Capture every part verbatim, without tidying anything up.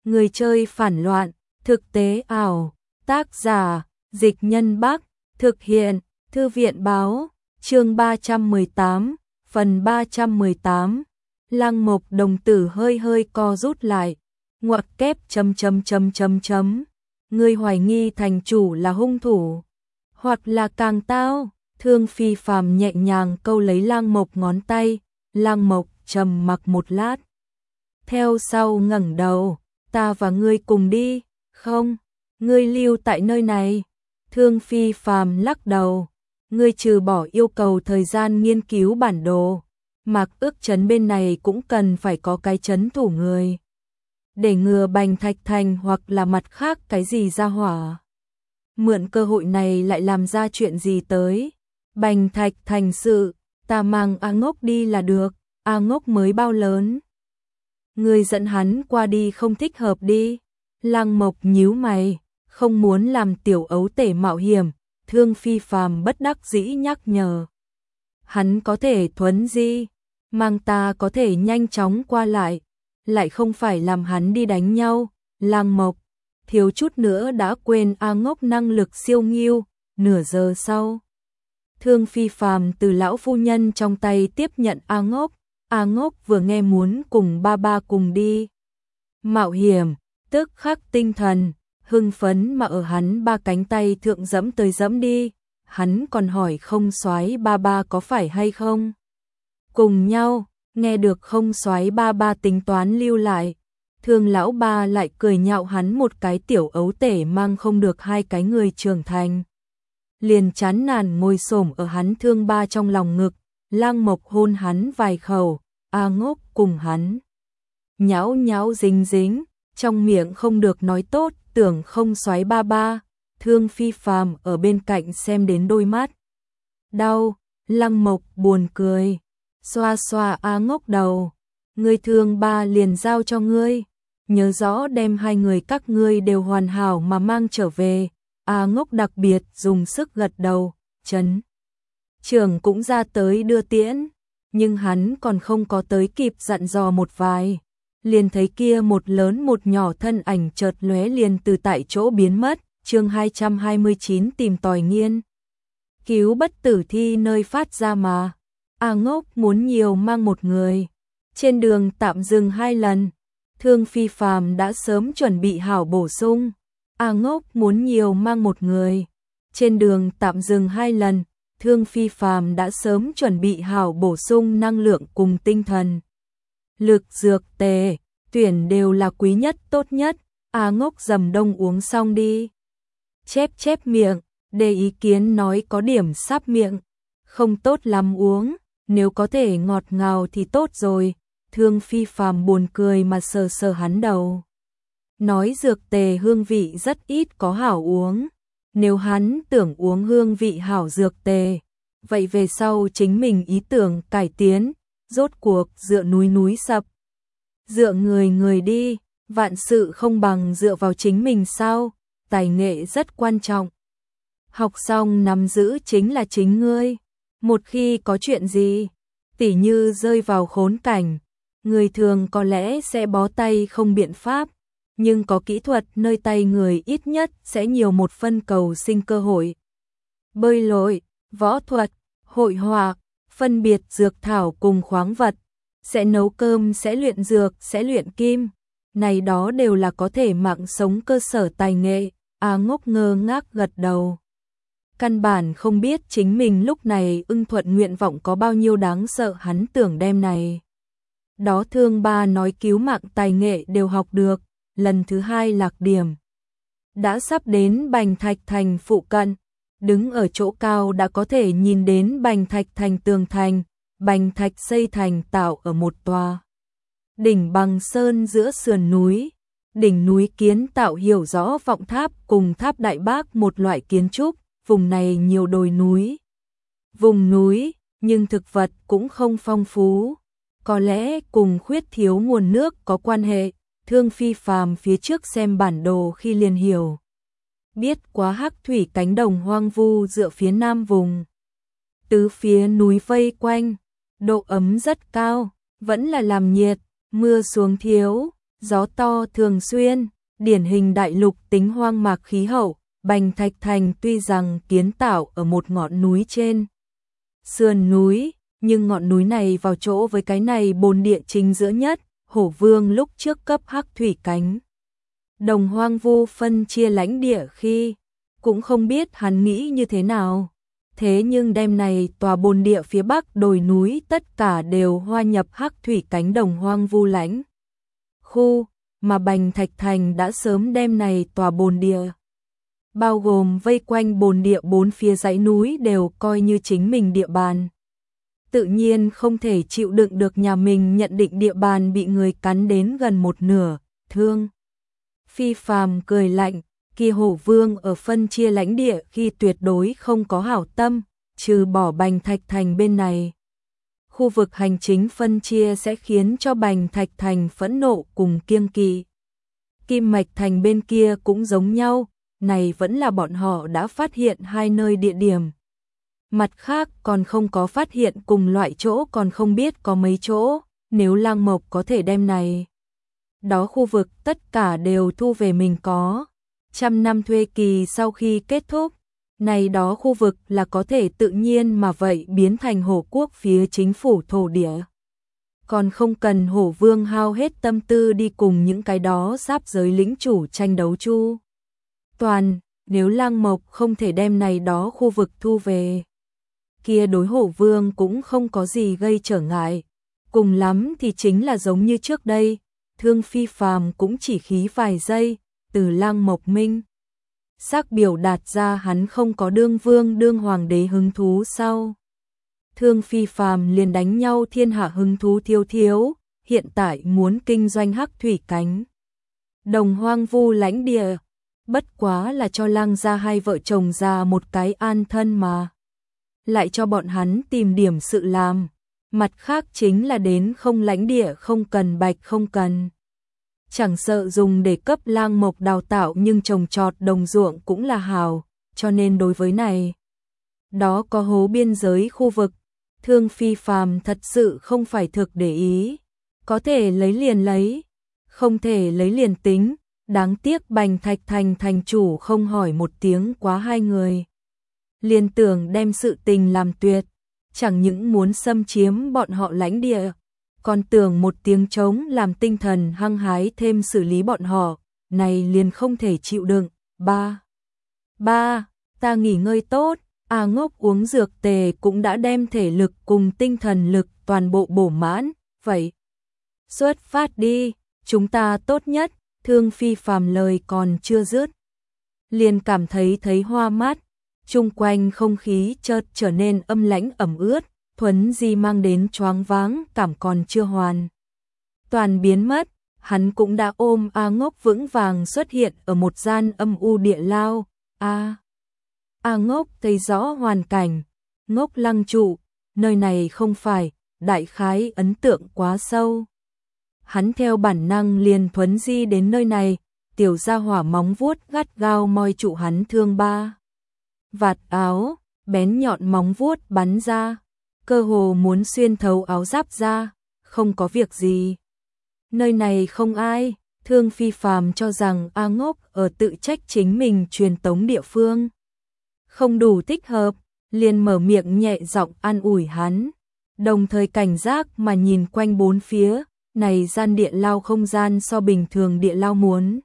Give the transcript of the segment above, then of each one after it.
Người chơi phản loạn, thực tế ảo, tác giả, Dịch Nhân Bắc, thực hiện, Thư viện báo, chương ba trăm mười tám, phần ba trăm mười tám. Lăng Mộc đồng tử hơi hơi co rút lại, ngoặc kép chấm chấm chấm chấm chấm. Ngươi hoài nghi thành chủ là hung thủ, hoặc là càng tao. Thương Phi Phàm nhẹ nhàng câu lấy Lăng Mộc ngón tay, Lăng Mộc trầm mặc một lát. Theo sau ngẩng đầu, ta và ngươi cùng đi, không, ngươi lưu tại nơi này. Thương Phi Phàm lắc đầu, ngươi trừ bỏ yêu cầu thời gian nghiên cứu bản đồ, Mạc Ước trấn bên này cũng cần phải có cái trấn thủ người. Để ngừa Bành Thạch Thành hoặc là mặt khác cái gì ra hỏa. Mượn cơ hội này lại làm ra chuyện gì tới. Bành Thạch Thành sự, ta mang A Ngốc đi là được, A Ngốc mới bao lớn. Người dẫn hắn qua đi không thích hợp đi. Lăng Mộc nhíu mày, không muốn làm tiểu ấu tể mạo hiểm. Thương Phi Phàm bất đắc dĩ nhắc nhở. Hắn có thể thuấn di, mang ta có thể nhanh chóng qua lại, lại không phải làm hắn đi đánh nhau. Lăng Mộc thiếu chút nữa đã quên A Ngốc năng lực siêu nghiêu. Nửa giờ sau, Thương Phi Phàm từ lão phu nhân trong tay tiếp nhận A Ngốc. A Ngốc vừa nghe muốn cùng ba ba cùng đi mạo hiểm, tức khắc tinh thần hưng phấn mà ở hắn ba cánh tay thượng dẫm tới dẫm đi. Hắn còn hỏi không soái ba ba có phải hay không cùng nhau. Nghe được không soái ba ba tính toán lưu lại, Thương lão ba lại cười nhạo hắn một cái tiểu ấu tể mang không được hai cái người trưởng thành. Liền chán nản ngồi xổm ở hắn Thương ba trong lòng ngực. Lăng Mộc hôn hắn vài khẩu, A Ngốc cùng hắn nhão nhão dính dính, trong miệng không được nói tốt, tưởng không soái ba ba. Thương Phi Phàm ở bên cạnh xem đến đôi mắt đau. Lăng Mộc buồn cười, xoa xoa A Ngốc đầu, ngươi Thương ba liền giao cho ngươi, nhớ rõ đem hai người các ngươi đều hoàn hảo mà mang trở về. A Ngốc đặc biệt dùng sức gật đầu. Trấn trưởng cũng ra tới đưa tiễn, nhưng hắn còn không có tới kịp dặn dò một vài, liền thấy kia một lớn một nhỏ thân ảnh chợt lóe liền từ tại chỗ biến mất. Chương hai trăm hai mươi chín tìm tòi nghiên cứu bất tử thi nơi phát ra mà. A Ngốc muốn nhiều mang một người, trên đường tạm dừng hai lần. Thương Phi Phàm đã sớm chuẩn bị hảo bổ sung. A Ngốc muốn nhiều mang một người, trên đường tạm dừng hai lần. Thương Phi Phàm đã sớm chuẩn bị hảo bổ sung năng lượng cùng tinh thần lực dược tề, tuyển đều là quý nhất tốt nhất. A Ngốc dầm đông uống xong đi, chép chép miệng, để ý kiến nói có điểm sáp miệng, không tốt lắm uống, nếu có thể ngọt ngào thì tốt rồi. Thương Phi Phàm buồn cười mà sờ sờ hắn đầu, nói dược tề hương vị rất ít có hảo uống. Nếu hắn tưởng uống hương vị hảo dược tề, vậy về sau chính mình ý tưởng cải tiến. Rốt cuộc dựa núi núi sập, dựa người người đi, vạn sự không bằng dựa vào chính mình sao. Tài nghệ rất quan trọng, học xong nắm giữ chính là chính ngươi. Một khi có chuyện gì, tỉ như rơi vào khốn cảnh, người thường có lẽ sẽ bó tay không biện pháp, nhưng có kỹ thuật nơi tay người ít nhất sẽ nhiều một phân cầu sinh cơ hội. Bơi lội, võ thuật, hội họa, phân biệt dược thảo cùng khoáng vật, sẽ nấu cơm, sẽ luyện dược, sẽ luyện kim, này đó đều là có thể mạng sống cơ sở tài nghệ. A Ngốc ngơ ngác gật đầu, căn bản không biết chính mình lúc này ưng thuận nguyện vọng có bao nhiêu đáng sợ. Hắn tưởng đêm này đó Thương ba nói cứu mạng tài nghệ đều học được. Lần thứ hai lạc điểm đã sắp đến Bành Thạch Thành phụ cận, đứng ở chỗ cao đã có thể nhìn đến Bành Thạch Thành tường thành. Bành Thạch xây thành tạo ở một tòa đỉnh bằng sơn giữa sườn núi, đỉnh núi kiến tạo hiểu rõ vọng tháp cùng tháp Đại Bác một loại kiến trúc. Vùng này nhiều đồi núi, vùng núi, nhưng thực vật cũng không phong phú, có lẽ cùng khuyết thiếu nguồn nước có quan hệ. Thương Phi Phàm phía trước xem bản đồ khi liền hiểu biết quá hắc thủy cánh đồng hoang vu dựa phía nam vùng, tứ phía núi vây quanh, độ ấm rất cao, vẫn là làm nhiệt, mưa xuống thiếu, gió to thường xuyên, điển hình đại lục tính hoang mạc khí hậu. Bành Thạch Thành tuy rằng kiến tạo ở một ngọn núi trên sườn núi, nhưng ngọn núi này vào chỗ với cái này bồn địa chính giữa nhất. Hổ Vương lúc trước cấp hắc thủy cánh đồng hoang vu phân chia lãnh địa khi, cũng không biết hắn nghĩ như thế nào. Thế nhưng đêm này tòa bồn địa phía bắc đồi núi tất cả đều hoa nhập hắc thủy cánh đồng hoang vu lãnh khu, mà Bành Thạch Thành đã sớm đêm này tòa bồn địa, bao gồm vây quanh bồn địa bốn phía dãy núi đều coi như chính mình địa bàn. Tự nhiên không thể chịu đựng được nhà mình nhận định địa bàn bị người cắn đến gần một nửa, Thương Phi Phàm cười lạnh, kia Hổ Vương ở phân chia lãnh địa khi tuyệt đối không có hảo tâm, trừ bỏ Bành Thạch Thành bên này. Khu vực hành chính phân chia sẽ khiến cho Bành Thạch Thành phẫn nộ cùng kiêng kỵ. Kim Mạch Thành bên kia cũng giống nhau, này vẫn là bọn họ đã phát hiện hai nơi địa điểm. Mặt khác còn không có phát hiện cùng loại chỗ, còn không biết có mấy chỗ, nếu Lang Mộc có thể đem này đó khu vực tất cả đều thu về mình có. Trăm năm thuê kỳ sau khi kết thúc, này đó khu vực là có thể tự nhiên mà vậy biến thành Hổ quốc phía chính phủ thổ địa. Còn không cần Hổ Vương hao hết tâm tư đi cùng những cái đó giáp giới lĩnh chủ tranh đấu chu toàn, nếu Lang Mộc không thể đem này đó khu vực thu về, kia đối Hổ Vương cũng không có gì gây trở ngại, cùng lắm thì chính là giống như trước đây, Thương Phi Phàm cũng chỉ khí vài giây, từ Lang Mộc minh xác biểu đạt ra hắn không có đương vương đương hoàng đế hứng thú sau. Thương Phi Phàm liền đánh nhau thiên hạ hứng thú thiếu thiếu, hiện tại muốn kinh doanh hắc thủy cánh đồng hoang vu lãnh địa, bất quá là cho Lang gia hai vợ chồng ra một cái an thân mà. Lại cho bọn hắn tìm điểm sự làm, mặt khác chính là đến không lãnh địa không cần bạch không cần. Chẳng sợ dùng để cấp Lang Mộc đào tạo nhưng trồng trọt đồng ruộng cũng là hào, cho nên đối với này, đó có hố biên giới khu vực, Thương Phi Phàm thật sự không phải thực để ý, có thể lấy liền lấy, không thể lấy liền tính, đáng tiếc Bành Thạch Thành thành chủ không hỏi một tiếng quá hai người. Liên tưởng đem sự tình làm tuyệt, chẳng những muốn xâm chiếm bọn họ lãnh địa, còn tưởng một tiếng trống làm tinh thần hăng hái thêm xử lý bọn họ, này liền không thể chịu đựng. Ba, ba, ta nghỉ ngơi tốt, A Ngốc uống dược tề cũng đã đem thể lực cùng tinh thần lực toàn bộ bổ mãn, vậy xuất phát đi, chúng ta tốt nhất. Thương Phi Phàm lời còn chưa dứt, liền cảm thấy thấy hoa mát, chung quanh không khí chợt trở nên âm lãnh ẩm ướt, thuấn di mang đến choáng váng cảm còn chưa hoàn toàn biến mất, hắn cũng đã ôm A Ngốc vững vàng xuất hiện ở một gian âm u địa lao. A A Ngốc thấy rõ hoàn cảnh, Ngốc lăng trụ, nơi này không phải, đại khái ấn tượng quá sâu. Hắn theo bản năng liền thuấn di đến nơi này, tiểu gia hỏa móng vuốt gắt gao moi trụ hắn thương ba vạt áo, bén nhọn móng vuốt bắn ra, cơ hồ muốn xuyên thấu áo giáp ra, không có việc gì. Nơi này không ai, Thương Phi Phàm cho rằng A Ngốc ở tự trách chính mình truyền tống địa phương không đủ thích hợp, liền mở miệng nhẹ giọng an ủi hắn, đồng thời cảnh giác mà nhìn quanh bốn phía. Này gian địa lao không gian so bình thường địa lao muốn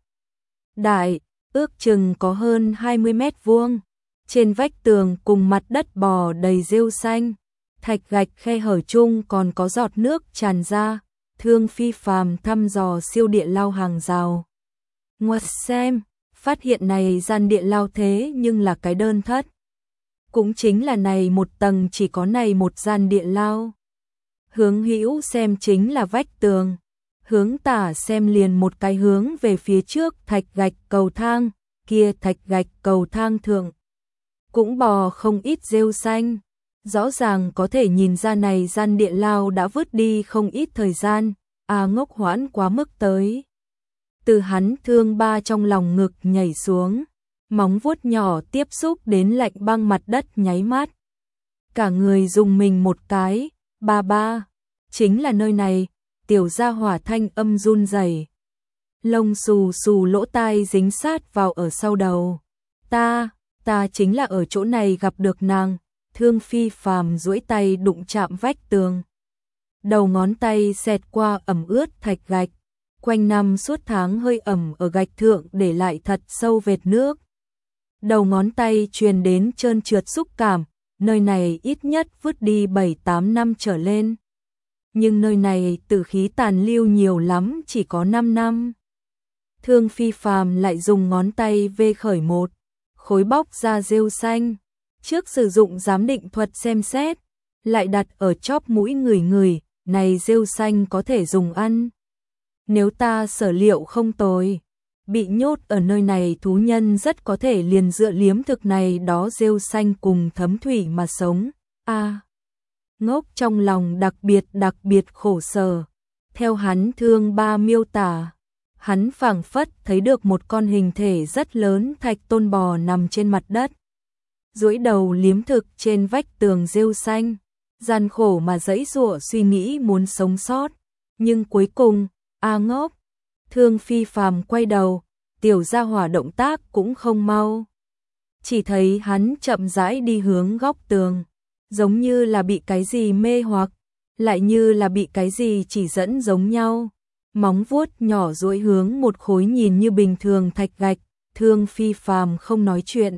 đại, ước chừng có hơn hai mươi mét vuông. Trên vách tường cùng mặt đất bò đầy rêu xanh, thạch gạch khe hở chung còn có giọt nước tràn ra. Thương Phi Phàm thăm dò siêu địa lao hàng rào. Ngoặt xem, phát hiện này gian địa lao thế nhưng là cái đơn thất. Cũng chính là này một tầng chỉ có này một gian địa lao. Hướng hữu xem chính là vách tường, hướng tả xem liền một cái hướng về phía trước thạch gạch cầu thang, kia thạch gạch cầu thang thượng cũng bò không ít rêu xanh, rõ ràng có thể nhìn ra này gian địa lao đã vứt đi không ít thời gian. A Ngốc hoãn quá mức tới, từ hắn thương ba trong lòng ngực nhảy xuống, móng vuốt nhỏ tiếp xúc đến lạnh băng mặt đất nháy mắt, cả người dùng mình một cái. Ba ba, chính là nơi này, tiểu gia hỏa thanh âm run rẩy. lông xù xù lỗ tai dính sát vào ở sau đầu. Ta, ta chính là ở chỗ này gặp được nàng. Thương Phi Phàm duỗi tay đụng chạm vách tường. Đầu ngón tay xẹt qua ẩm ướt thạch gạch, quanh năm suốt tháng hơi ẩm ở gạch thượng để lại thật sâu vệt nước. Đầu ngón tay truyền đến trơn trượt xúc cảm, nơi này ít nhất vứt đi bảy tám năm trở lên. Nhưng nơi này tử khí tàn lưu nhiều lắm, chỉ có năm năm. Thương Phi Phàm lại dùng ngón tay vê khởi một khối bóc ra rêu xanh, trước sử dụng giám định thuật xem xét, lại đặt ở chóp mũi người người, này rêu xanh có thể dùng ăn. Nếu ta sở liệu không tồi, bị nhốt ở nơi này thú nhân rất có thể liền dựa liếm thực này đó rêu xanh cùng thấm thủy mà sống. A à, Ngốc trong lòng đặc biệt đặc biệt khổ sở. Theo hắn Thương Ba miêu tả, hắn phảng phất thấy được một con hình thể rất lớn thạch tôn bò nằm trên mặt đất, duỗi đầu liếm thực trên vách tường rêu xanh, gian khổ mà giãy giụa suy nghĩ muốn sống sót. Nhưng cuối cùng, a ngốc, Thương Phi Phàm quay đầu, tiểu gia hỏa động tác cũng không mau. Chỉ thấy hắn chậm rãi đi hướng góc tường, giống như là bị cái gì mê hoặc, lại như là bị cái gì chỉ dẫn giống nhau. Móng vuốt nhỏ duỗi hướng một khối nhìn như bình thường thạch gạch, Thương Phi Phàm không nói chuyện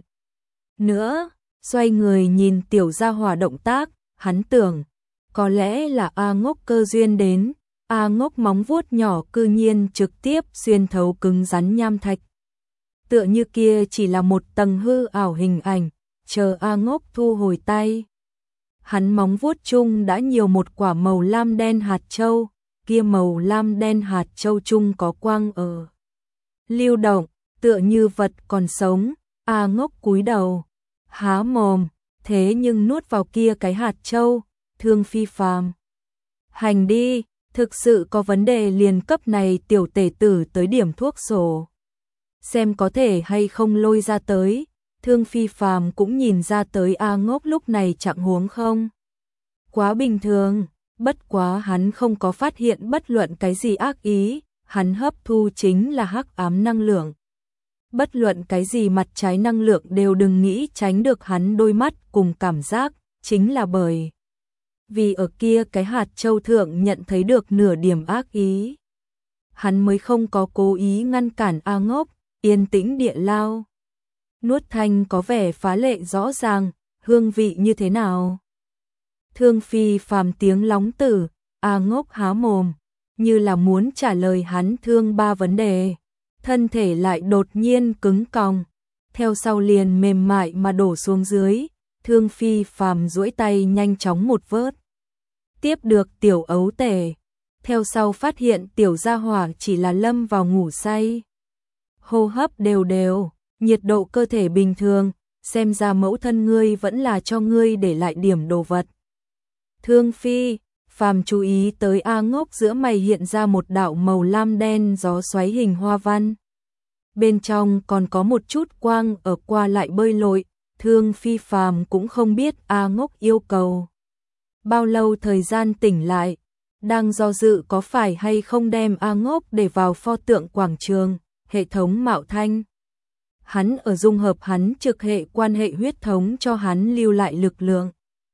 nữa, xoay người nhìn tiểu gia hỏa động tác, hắn tưởng, có lẽ là A Ngốc cơ duyên đến. A Ngốc móng vuốt nhỏ cư nhiên trực tiếp xuyên thấu cứng rắn nham thạch. Tựa như kia chỉ là một tầng hư ảo hình ảnh, chờ A Ngốc thu hồi tay. Hắn móng vuốt chung đã nhiều một quả màu lam đen hạt châu, kia màu lam đen hạt châu chung có quang ở lưu động, tựa như vật còn sống. A Ngốc cúi đầu, há mồm, thế nhưng nuốt vào kia cái hạt châu. Thương Phi Phàm, hành đi, thực sự có vấn đề liền cấp này tiểu tể tử tới điểm thuốc sổ, xem có thể hay không lôi ra tới. Thương Phi Phàm cũng nhìn ra tới A Ngốc lúc này trạng huống không quá bình thường, bất quá hắn không có phát hiện bất luận cái gì ác ý, hắn hấp thu chính là hắc ám năng lượng. Bất luận cái gì mặt trái năng lượng đều đừng nghĩ tránh được hắn đôi mắt cùng cảm giác, chính là bởi vì ở kia cái hạt châu thượng nhận thấy được nửa điểm ác ý. Hắn mới không có cố ý ngăn cản A Ngốc, yên tĩnh địa lao. Nuốt thanh có vẻ phá lệ rõ ràng, hương vị như thế nào? Thương Phi Phàm tiếng lóng tử, A Ngốc há mồm, như là muốn trả lời hắn Thương Ba vấn đề. Thân thể lại đột nhiên cứng còng, theo sau liền mềm mại mà đổ xuống dưới. Thương Phi Phàm duỗi tay nhanh chóng một vớt, tiếp được tiểu ấu tể, theo sau phát hiện tiểu gia hỏa chỉ là lâm vào ngủ say. Hô hấp đều đều, nhiệt độ cơ thể bình thường, xem ra mẫu thân ngươi vẫn là cho ngươi để lại điểm đồ vật. Thương Phi Phàm chú ý tới A Ngốc giữa mày hiện ra một đạo màu lam đen gió xoáy hình hoa văn. Bên trong còn có một chút quang ở qua lại bơi lội. Thương Phi Phàm cũng không biết A Ngốc yêu cầu bao lâu thời gian tỉnh lại, đang do dự có phải hay không đem A Ngốc để vào pho tượng quảng trường, hệ thống mạo thanh. Hắn ở dung hợp hắn trực hệ quan hệ huyết thống cho hắn lưu lại lực lượng.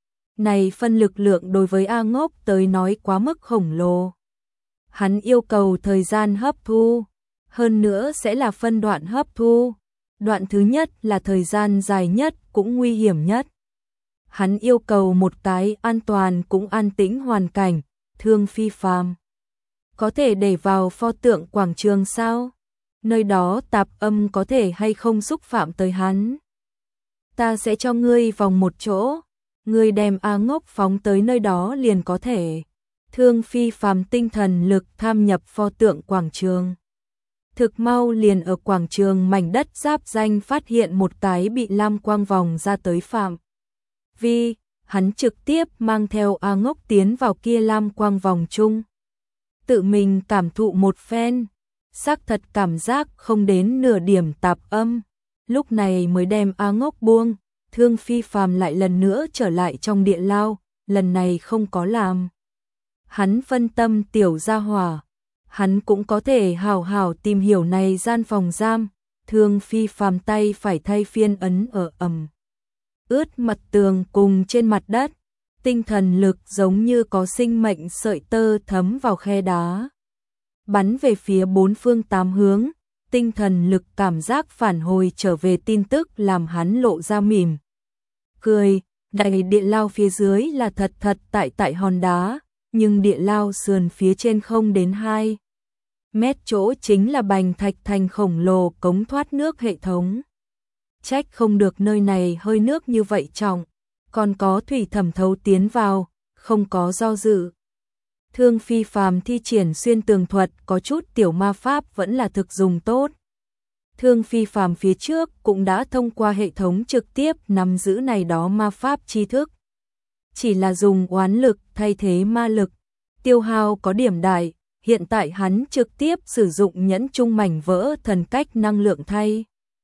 Này phân lực lượng đối với A Ngốc tới nói quá mức khổng lồ. Hắn yêu cầu thời gian hấp thu, hơn nữa sẽ là phân đoạn hấp thu. Đoạn thứ nhất là thời gian dài nhất cũng nguy hiểm nhất. Hắn yêu cầu một cái an toàn cũng an tĩnh hoàn cảnh. Thương Phi Phàm, có thể để vào pho tượng quảng trường sao? Nơi đó tạp âm có thể hay không xúc phạm tới hắn? Ta sẽ cho ngươi vòng một chỗ, ngươi đem A Ngốc phóng tới nơi đó liền có thể. Thương Phi Phàm tinh thần lực tham nhập pho tượng quảng trường. Thực mau liền ở quảng trường mảnh đất giáp danh phát hiện một cái bị lam quang vòng ra tới phạm vi, hắn trực tiếp mang theo A Ngốc tiến vào kia lam quang vòng chung. Tự mình cảm thụ một phen, xác thật cảm giác không đến nửa điểm tạp âm, lúc này mới đem A Ngốc buông. Thương Phi Phàm lại lần nữa trở lại trong địa lao, lần này không có làm hắn phân tâm tiểu gia hỏa. hắn cũng có thể hảo hảo tìm hiểu này gian phòng giam. Thương Phi Phàm tay phải thay phiên ấn ở ẩm ướt mặt tường cùng trên mặt đất, tinh thần lực giống như có sinh mệnh sợi tơ thấm vào khe đá, bắn về phía bốn phương tám hướng. Tinh thần lực cảm giác phản hồi trở về tin tức làm hắn lộ ra mỉm cười. Đại địa lao phía dưới là thật thật tại tại hòn đá, nhưng địa lao sườn phía trên không đến hai mét chỗ chính là bành thạch thành khổng lồ cống thoát nước hệ thống. Trách không được nơi này hơi nước như vậy trọng, còn có thủy thẩm thấu tiến vào, không có do dự. Thương Phi Phàm thi triển xuyên tường thuật, có chút tiểu ma pháp vẫn là thực dùng tốt. Thương Phi Phàm phía trước cũng đã thông qua hệ thống trực tiếp nắm giữ này đó ma pháp tri thức. Chỉ là dùng oán lực thay thế ma lực, tiêu hao có điểm đại, hiện tại hắn trực tiếp sử dụng nhẫn trung mảnh vỡ thần cách năng lượng thay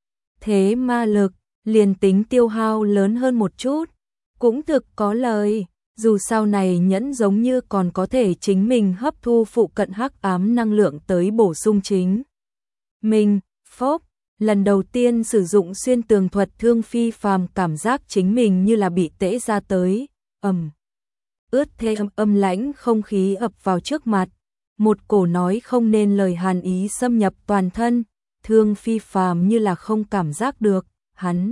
thế ma lực, liền tính tiêu hao lớn hơn một chút, cũng thực có lời. Dù sau này nhẫn giống như còn có thể chính mình hấp thu phụ cận hắc ám năng lượng tới bổ sung chính mình. Phốc, lần đầu tiên sử dụng xuyên tường thuật, Thương Phi Phàm cảm giác chính mình như là bị tễ ra tới, ầm ướt thê âm, âm lãnh không khí ập vào trước mặt, một cổ nói không nên lời hàn ý xâm nhập toàn thân. Thương Phi Phàm như là không cảm giác được, hắn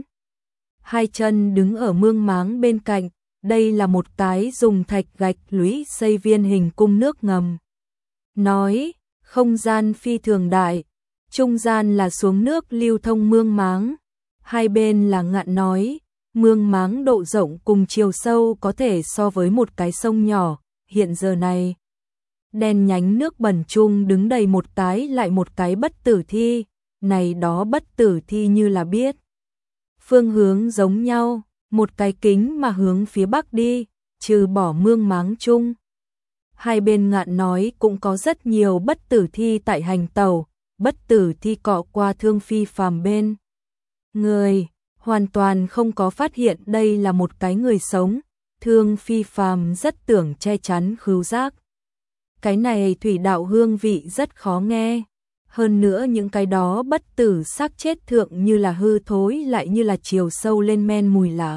hai chân đứng ở mương máng bên cạnh. Đây là một cái dùng thạch gạch lũy xây viên hình cung nước ngầm. Nói, không gian phi thường đại, trung gian là xuống nước lưu thông mương máng, hai bên là ngạn nói, mương máng độ rộng cùng chiều sâu có thể so với một cái sông nhỏ. Hiện giờ này, đen nhánh nước bẩn chung đứng đầy một cái lại một cái bất tử thi, này đó bất tử thi như là biết phương hướng giống nhau. Một cái kính mà hướng phía bắc đi, trừ bỏ mương máng chung. Hai bên ngạn nói cũng có rất nhiều bất tử thi tại hành tàu, bất tử thi cọ qua Thương Phi Phàm bên người, hoàn toàn không có phát hiện đây là một cái người sống. Thương Phi Phàm rất tưởng che chắn khứu giác. Cái này thủy đạo hương vị rất khó nghe. Hơn nữa những cái đó bất tử xác chết thượng như là hư thối lại như là chiều sâu lên men mùi lạ.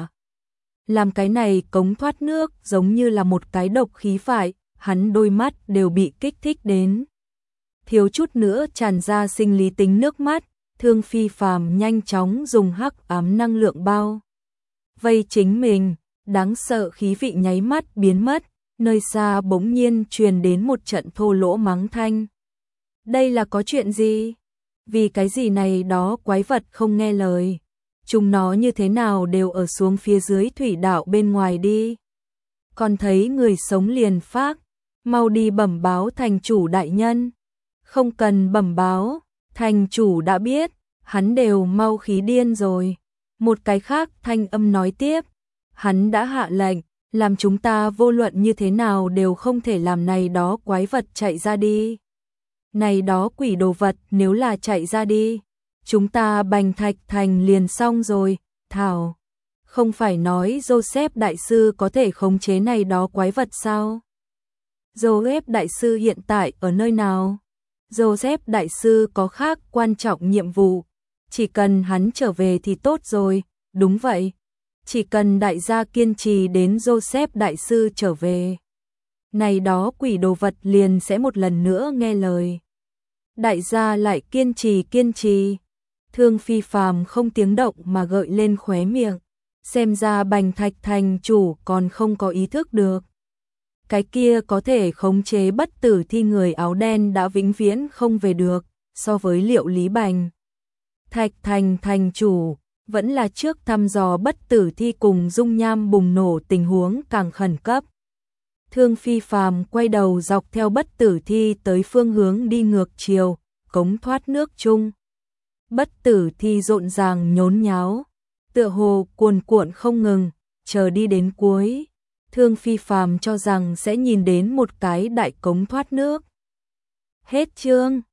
Làm cái này cống thoát nước giống như là một cái độc khí phải, hắn đôi mắt đều bị kích thích đến. Thiếu chút nữa tràn ra sinh lý tính nước mắt. Thương Phi Phàm nhanh chóng dùng hắc ám năng lượng bao vây chính mình, đáng sợ khí vị nháy mắt biến mất, nơi xa bỗng nhiên truyền đến một trận thô lỗ mắng thanh. Đây là có chuyện gì? Vì cái gì này đó quái vật không nghe lời? Chúng nó như thế nào đều ở xuống phía dưới thủy đạo bên ngoài đi? Còn thấy người sống liền phác, mau đi bẩm báo thành chủ đại nhân. Không cần bẩm báo, thành chủ đã biết, hắn đều mau khí điên rồi. Một cái khác thanh âm nói tiếp, hắn đã hạ lệnh, làm chúng ta vô luận như thế nào đều không thể làm này đó quái vật chạy ra đi. Này đó quỷ đồ vật nếu là chạy ra đi, chúng ta bành thạch thành liền xong rồi. Thảo, không phải nói Joseph đại sư có thể khống chế này đó quái vật sao? Joseph đại sư hiện tại ở nơi nào? Joseph đại sư có khác quan trọng nhiệm vụ, chỉ cần hắn trở về thì tốt rồi. Đúng vậy, chỉ cần đại gia kiên trì đến Joseph đại sư trở về, này đó quỷ đồ vật liền sẽ một lần nữa nghe lời. Đại gia lại kiên trì kiên trì. Thương Phi Phàm không tiếng động mà gợi lên khóe miệng, xem ra bành thạch thành chủ còn không có ý thức được. Cái kia có thể khống chế bất tử thi người áo đen đã vĩnh viễn không về được. So với liệu lý bành thạch thành thành chủ, vẫn là trước thăm dò bất tử thi cùng dung nham bùng nổ tình huống càng khẩn cấp. Thương Phi Phàm quay đầu dọc theo bất tử thi tới phương hướng đi ngược chiều, cống thoát nước chung. Bất tử thi rộn ràng nhốn nháo, tựa hồ cuồn cuộn không ngừng, chờ đi đến cuối. Thương Phi Phàm cho rằng sẽ nhìn đến một cái đại cống thoát nước. Hết chương.